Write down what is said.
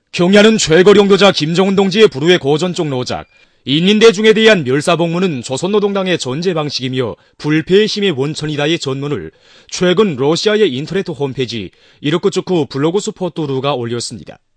경야는 최고領導자 김정은 동지의 불후의 고전적 노작, 인민대중에 대한 멸사복무는 조선노동당의 존재 방식이며 불패의 힘의 원천이다의 전문을 최근 러시아의 인터넷 홈페이지 이르쿠츠크 블로그 스포트루가 올렸습니다.